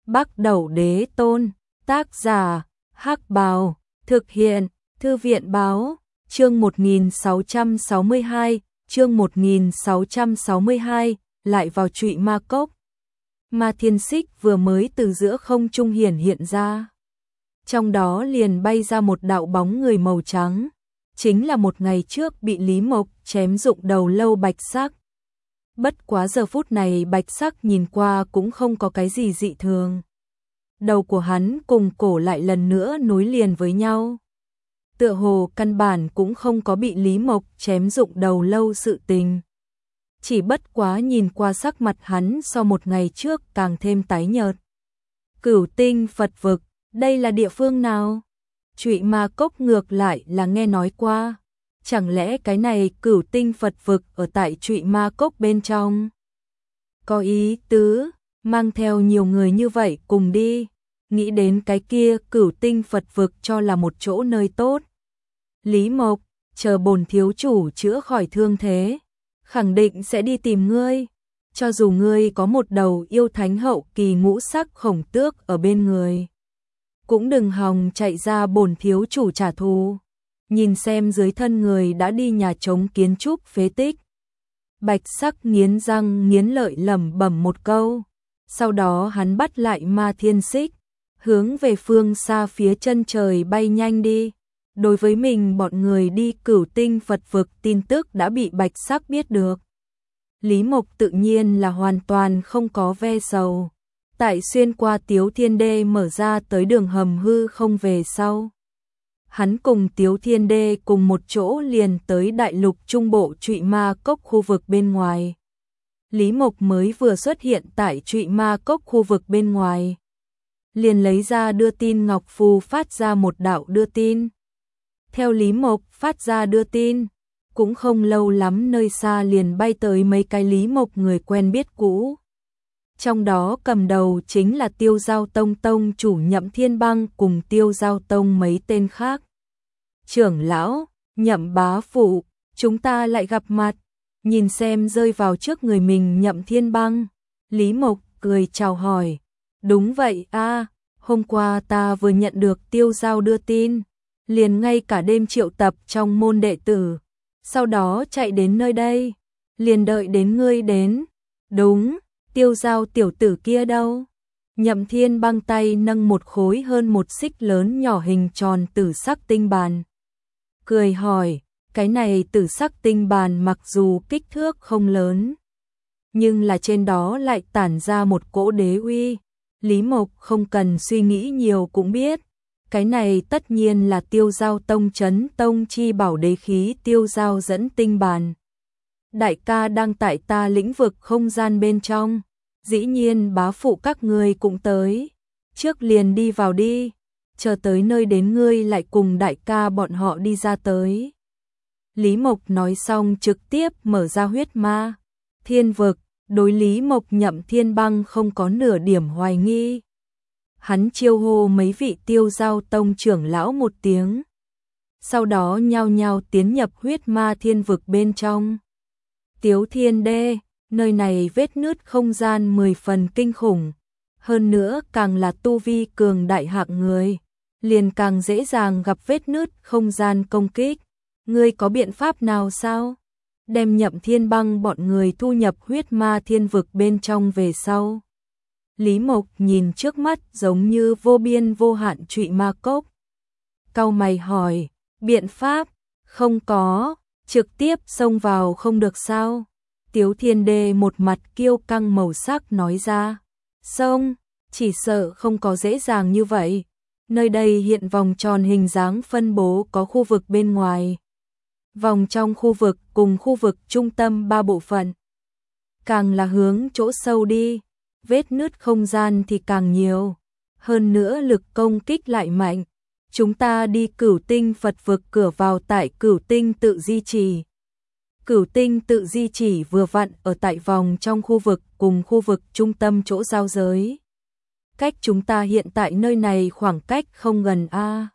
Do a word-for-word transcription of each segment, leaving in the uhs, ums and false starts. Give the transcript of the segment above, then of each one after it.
Bắc Đẩu Đế Tôn, tác giả, Hắc Bào, thực hiện, Thư viện Báo, chương một nghìn sáu trăm sáu mươi hai, chương một nghìn sáu trăm sáu mươi hai, lại vào Trụy Ma Cốc. Ma Thiên Xích vừa mới từ giữa không trung hiển hiện ra. Trong đó liền bay ra một đạo bóng người màu trắng, chính là một ngày trước bị Lý Mộc chém rụng đầu lâu Bạch Sắc. Bất quá giờ phút này Bạch Sắc nhìn qua cũng không có cái gì dị thường. Đầu của hắn cùng cổ lại lần nữa nối liền với nhau. Tựa hồ căn bản cũng không có bị Lý Mộc chém rụng đầu lâu sự tình. Chỉ bất quá nhìn qua sắc mặt hắn so một ngày trước càng thêm tái nhợt. Cửu Tinh Phật Vực, đây là địa phương nào? Trụy Ma Cốc ngược lại là nghe nói qua. Chẳng lẽ cái này Cửu Tinh Phật Vực ở tại Trụy Ma Cốc bên trong? Có ý tứ, mang theo nhiều người như vậy cùng đi. Nghĩ đến cái kia Cửu Tinh Phật Vực cho là một chỗ nơi tốt. Lý Mộc, chờ bổn thiếu chủ chữa khỏi thương thế, khẳng định sẽ đi tìm ngươi. Cho dù ngươi có một đầu yêu thánh hậu kỳ ngũ sắc khổng tước ở bên người, cũng đừng hòng chạy ra bổn thiếu chủ trả thù. Nhìn xem dưới thân người đã đi nhà trống kiến trúc phế tích. Bạch Sắc nghiến răng nghiến lợi lẩm bẩm một câu. Sau đó hắn bắt lại Ma Thiên Xích, hướng về phương xa phía chân trời bay nhanh đi. Đối với mình bọn người đi Cửu Tinh Phật Vực tin tức đã bị Bạch Sắc biết được. Lý Mộc tự nhiên là hoàn toàn không có ve sầu. Tại xuyên qua Tiếu Thiên Đê mở ra tới đường hầm hư không về sau. Hắn cùng Tiếu Thiên Đê cùng một chỗ liền tới đại lục trung bộ Trụy Ma Cốc khu vực bên ngoài. Lý Mộc mới vừa xuất hiện tại Trụy Ma Cốc khu vực bên ngoài. Liền lấy ra đưa tin ngọc phù phát ra một đạo đưa tin. Theo Lý Mộc phát ra đưa tin, cũng không lâu lắm nơi xa liền bay tới mấy cái Lý Mộc người quen biết cũ. Trong đó cầm đầu chính là Tiêu Giao Tông Tông chủ Nhậm Thiên Băng cùng Tiêu Giao Tông mấy tên khác. Trưởng lão, Nhậm bá phụ, chúng ta lại gặp mặt. Nhìn xem rơi vào trước người mình Nhậm Thiên Băng, Lý Mộc cười chào hỏi. Đúng vậy a, hôm qua ta vừa nhận được Tiêu Giao đưa tin, liền ngay cả đêm triệu tập trong môn đệ tử, sau đó chạy đến nơi đây, liền đợi đến ngươi đến. Đúng, Tiêu Giao tiểu tử kia đâu? Nhậm Thiên Băng tay nâng một khối hơn một xích lớn nhỏ hình tròn tử sắc tinh bàn. Cười hỏi, cái này tử sắc tinh bàn mặc dù kích thước không lớn, nhưng là trên đó lại tản ra một cỗ đế uy. Lý Mộc không cần suy nghĩ nhiều cũng biết, cái này tất nhiên là Tiêu Giao Tông Chấn Tông chi bảo đế khí Tiêu Giao dẫn tinh bàn. Đại ca đang tại ta lĩnh vực không gian bên trong, dĩ nhiên bá phụ các ngươi cũng tới, trước liền đi vào đi, chờ tới nơi đến ngươi lại cùng đại ca bọn họ đi ra tới. Lý Mộc nói xong trực tiếp mở ra huyết ma thiên vực. Đối Lý Mộc Nhậm Thiên Băng không có nửa điểm hoài nghi. Hắn chiêu hô mấy vị Tiêu Giao Tông trưởng lão một tiếng, sau đó nhao nhao tiến nhập huyết ma thiên vực bên trong. Tiếu Thiên Đê, nơi này vết nứt không gian mười phần kinh khủng, hơn nữa càng là tu vi cường đại hạng người, liền càng dễ dàng gặp vết nứt không gian công kích. Ngươi có biện pháp nào sao? Đem Nhậm Thiên Băng bọn người thu nhập huyết ma thiên vực bên trong về sau. Lý Mộc nhìn trước mắt giống như vô biên vô hạn Trụy Ma Cốc. Cau mày hỏi, biện pháp? Không có, trực tiếp xông vào không được sao? Tiếu Thiên Đê một mặt kiêu căng màu sắc nói ra. Xông, chỉ sợ không có dễ dàng như vậy. Nơi đây hiện vòng tròn hình dáng phân bố có khu vực bên ngoài. Vòng trong khu vực cùng khu vực trung tâm ba bộ phận. Càng là hướng chỗ sâu đi, vết nứt không gian thì càng nhiều. Hơn nữa lực công kích lại mạnh. Chúng ta đi Cửu Tinh Phật Vực cửa vào tại Cửu Tinh tự di trì. Cửu Tinh tự di trì vừa vặn ở tại vòng trong khu vực cùng khu vực trung tâm chỗ giao giới. Cách chúng ta hiện tại nơi này khoảng cách không gần a.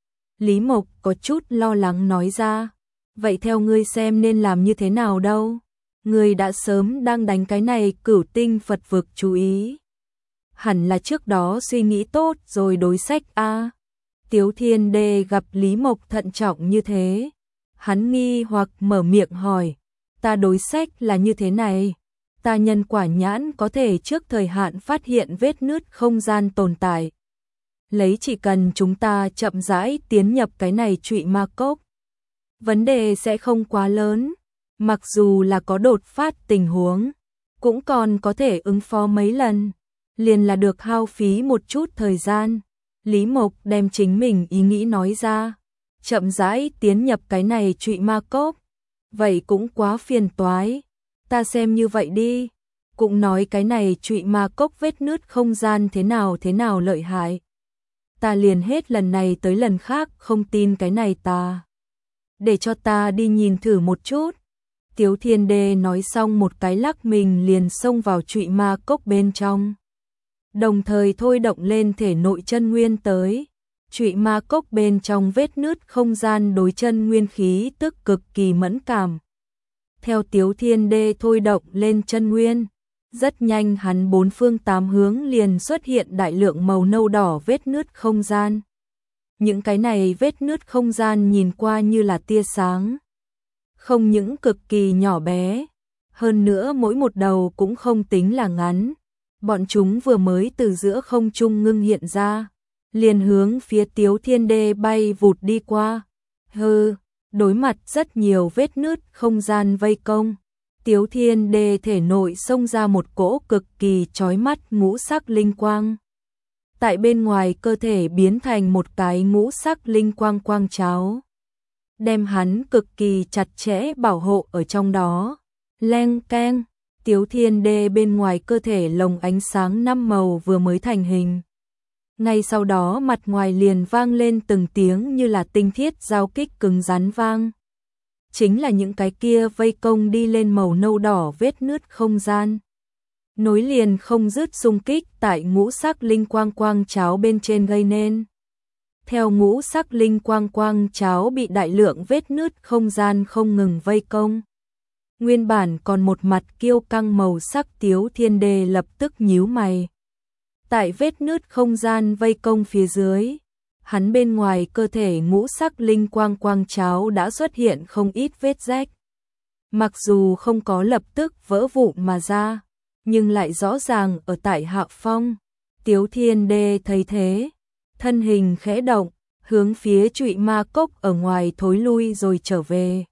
Lý Mộc có chút lo lắng nói ra. Vậy theo ngươi xem nên làm như thế nào đâu? Ngươi đã sớm đang đánh cái này Cửu Tinh Phật Vực chú ý. hẳn là trước đó suy nghĩ tốt rồi đối sách a. Tiếu Thiên Đê gặp Lý Mộc thận trọng như thế, hắn nghi hoặc mở miệng hỏi, ta đối sách là như thế này, ta nhân quả nhãn có thể trước thời hạn phát hiện vết nứt không gian tồn tại. Lấy chỉ cần chúng ta chậm rãi tiến nhập cái này trụy ma cốc, vấn đề sẽ không quá lớn, mặc dù là có đột phát tình huống, cũng còn có thể ứng phó mấy lần, liền là được hao phí một chút thời gian. Lý Mộc đem chính mình ý nghĩ nói ra, chậm rãi tiến nhập cái này trụy ma cốc, vậy cũng quá phiền toái, ta xem như vậy đi, cũng nói cái này trụy ma cốc vết nứt không gian thế nào thế nào lợi hại. Ta liền hết lần này tới lần khác không tin cái này ta. Để cho ta đi nhìn thử một chút. Tiếu Thiên Đê nói xong một cái lắc mình liền xông vào trụy ma cốc bên trong. Đồng thời thôi động lên thể nội chân nguyên tới. Trụy ma cốc bên trong vết nứt không gian đối chân nguyên khí tức cực kỳ mẫn cảm. Theo Tiếu Thiên Đê thôi động lên chân nguyên, rất nhanh hắn bốn phương tám hướng liền xuất hiện đại lượng màu nâu đỏ vết nứt không gian. Những cái này vết nứt không gian nhìn qua như là tia sáng, không những cực kỳ nhỏ bé, hơn nữa mỗi một đầu cũng không tính là ngắn. Bọn chúng vừa mới từ giữa không trung ngưng hiện ra, liền hướng phía Tiếu Thiên Đê bay vụt đi qua. Hừ, đối mặt rất nhiều vết nứt không gian vây công, Tiếu Thiên Đê thể nội xông ra một cỗ cực kỳ chói mắt ngũ sắc linh quang. Tại bên ngoài cơ thể biến thành một cái ngũ sắc linh quang quang cháo, đem hắn cực kỳ chặt chẽ bảo hộ ở trong đó. Leng keng, Tiếu Thiên Đê bên ngoài cơ thể lồng ánh sáng năm màu vừa mới thành hình. Ngay sau đó mặt ngoài liền vang lên từng tiếng như là tinh thiết giao kích cứng rắn vang. Chính là những cái kia vây công đi lên màu nâu đỏ vết nứt không gian. Nối liền không dứt xung kích tại ngũ sắc linh quang quang cháo bên trên gây nên. Theo ngũ sắc linh quang quang cháo bị đại lượng vết nứt không gian không ngừng vây công. Nguyên bản còn một mặt kiêu căng màu sắc Tiếu Thiên Đê lập tức nhíu mày. Tại vết nứt không gian vây công phía dưới, hắn bên ngoài cơ thể ngũ sắc linh quang quang cháo đã xuất hiện không ít vết rách. Mặc dù không có lập tức vỡ vụn mà ra, nhưng lại rõ ràng ở tại hạ phong. Tiếu Thiên Đê thấy thế, thân hình khẽ động, hướng phía trụy ma cốc ở ngoài thối lui rồi trở về.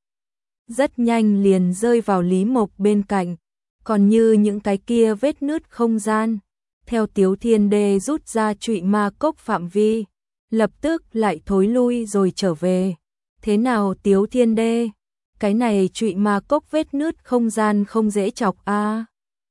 Rất nhanh liền rơi vào Lý Mộc bên cạnh, còn như những cái kia vết nứt không gian. Theo Tiếu Thiên Đê rút ra trụy ma cốc phạm vi, lập tức lại thối lui rồi trở về. Thế nào Tiếu Thiên Đê? Cái này trụy ma cốc vết nứt không gian không dễ chọc a. À.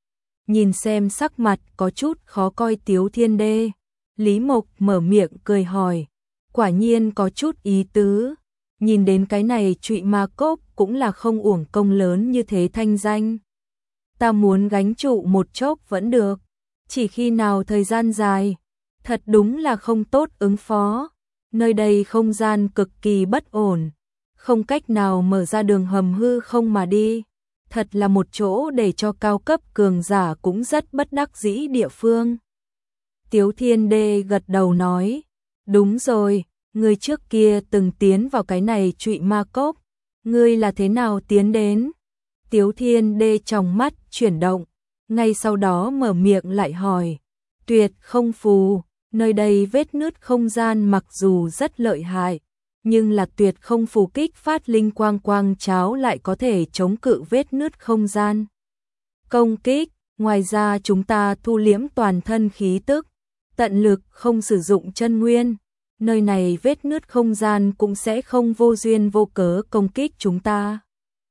Nhìn xem sắc mặt có chút khó coi Tiếu Thiên Đê, Lý Mộc mở miệng cười hỏi, quả nhiên có chút ý tứ. Nhìn đến cái này trụy ma cốc cũng là không uổng công lớn như thế thanh danh. Ta muốn gánh trụ một chốc vẫn được, chỉ khi nào thời gian dài, thật đúng là không tốt ứng phó. Nơi đây không gian cực kỳ bất ổn, không cách nào mở ra đường hầm hư không mà đi. Thật là một chỗ để cho cao cấp cường giả cũng rất bất đắc dĩ địa phương. Tiếu Thiên Đê gật đầu nói, đúng rồi, ngươi trước kia từng tiến vào cái này trụy ma cốc, ngươi là thế nào tiến đến? Tiếu Thiên Đê trong mắt chuyển động, ngay sau đó mở miệng lại hỏi, tuyệt không phù, nơi đây vết nứt không gian mặc dù rất lợi hại, nhưng là tuyệt không phù kích phát linh quang quang cháo lại có thể chống cự vết nứt không gian công kích. Ngoài ra chúng ta thu liễm toàn thân khí tức, tận lực không sử dụng chân nguyên, nơi này vết nứt không gian cũng sẽ không vô duyên vô cớ công kích chúng ta.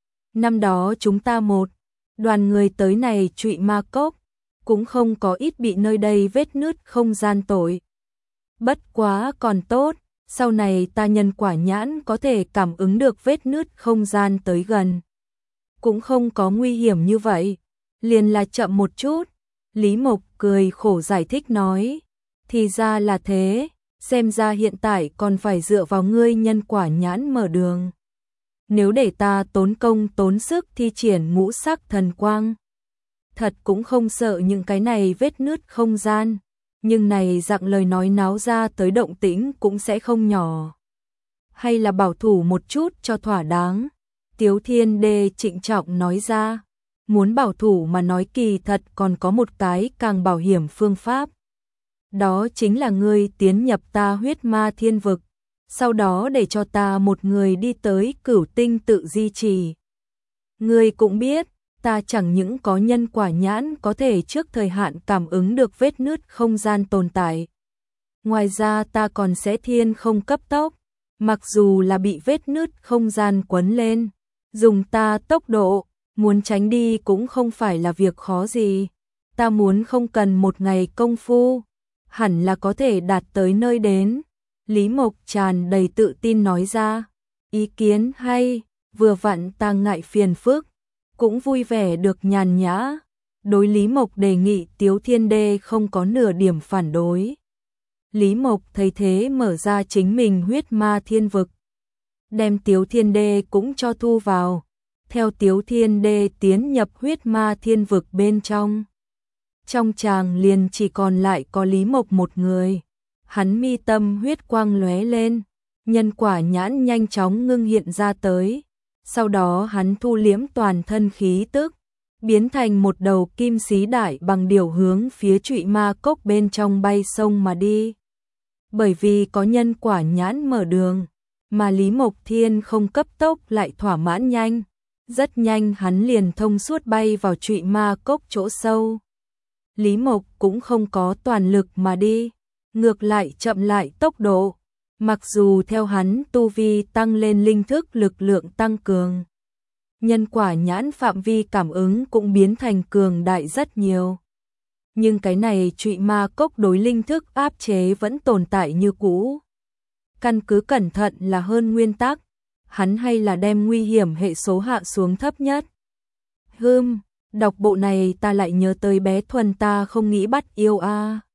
Năm đó chúng ta một đoàn người tới này trụy ma cốc, cũng không có ít bị nơi đây vết nứt không gian tội. Bất quá còn tốt, sau này ta nhân quả nhãn có thể cảm ứng được vết nứt không gian tới gần. Cũng không có nguy hiểm như vậy, liền là chậm một chút. Lý Mộc cười khổ giải thích nói, thì ra là thế, xem ra hiện tại còn phải dựa vào ngươi nhân quả nhãn mở đường. Nếu để ta tốn công tốn sức thi triển ngũ sắc thần quang, thật cũng không sợ những cái này vết nứt không gian. nhưng này dạng lời nói náo ra tới động tĩnh cũng sẽ không nhỏ. Hay là bảo thủ một chút cho thỏa đáng. Tiếu Thiên Đê trịnh trọng nói ra, muốn bảo thủ mà nói kỳ thật còn có một cái càng bảo hiểm phương pháp. Đó chính là ngươi tiến nhập ta huyết ma thiên vực, sau đó để cho ta một người đi tới cửu tinh tự di trì. Ngươi cũng biết, ta chẳng những có nhân quả nhãn có thể trước thời hạn cảm ứng được vết nứt không gian tồn tại. Ngoài ra ta còn sẽ thiên không cấp tốc, mặc dù là bị vết nứt không gian quấn lên, dùng ta tốc độ, muốn tránh đi cũng không phải là việc khó gì. Ta muốn không cần một ngày công phu, hẳn là có thể đạt tới nơi đến. Lý Mộc tràn đầy tự tin nói ra, ý kiến hay, vừa vặn ta ngại phiền phức, cũng vui vẻ được nhàn nhã. Đối Lý Mộc đề nghị Tiếu Thiên Đê không có nửa điểm phản đối. Lý Mộc thấy thế mở ra chính mình huyết ma thiên vực, đem Tiếu Thiên Đê cũng cho thu vào, theo Tiếu Thiên Đê tiến nhập huyết ma thiên vực bên trong. Trong tràng liền chỉ còn lại có Lý Mộc một người, hắn mi tâm huyết quang lóe lên, nhân quả nhãn nhanh chóng ngưng hiện ra tới, sau đó hắn thu liếm toàn thân khí tức, biến thành một đầu kim xí đại bằng điểu hướng phía trụy ma cốc bên trong bay sông mà đi. Bởi vì có nhân quả nhãn mở đường, mà Lý Mộc Thiên không cấp tốc lại thỏa mãn nhanh, rất nhanh hắn liền thông suốt bay vào trụy ma cốc chỗ sâu. Lý Mộc cũng không có toàn lực mà đi, ngược lại chậm lại tốc độ, mặc dù theo hắn tu vi tăng lên linh thức lực lượng tăng cường. Nhân quả nhãn phạm vi cảm ứng cũng biến thành cường đại rất nhiều. Nhưng cái này trụy ma cốc đối linh thức áp chế vẫn tồn tại như cũ. Căn cứ cẩn thận là hơn nguyên tắc, hắn hay là đem nguy hiểm hệ số hạ xuống thấp nhất. Hừm, đọc bộ này ta lại nhớ tới bé Thuần ta không nghĩ bắt yêu a. À.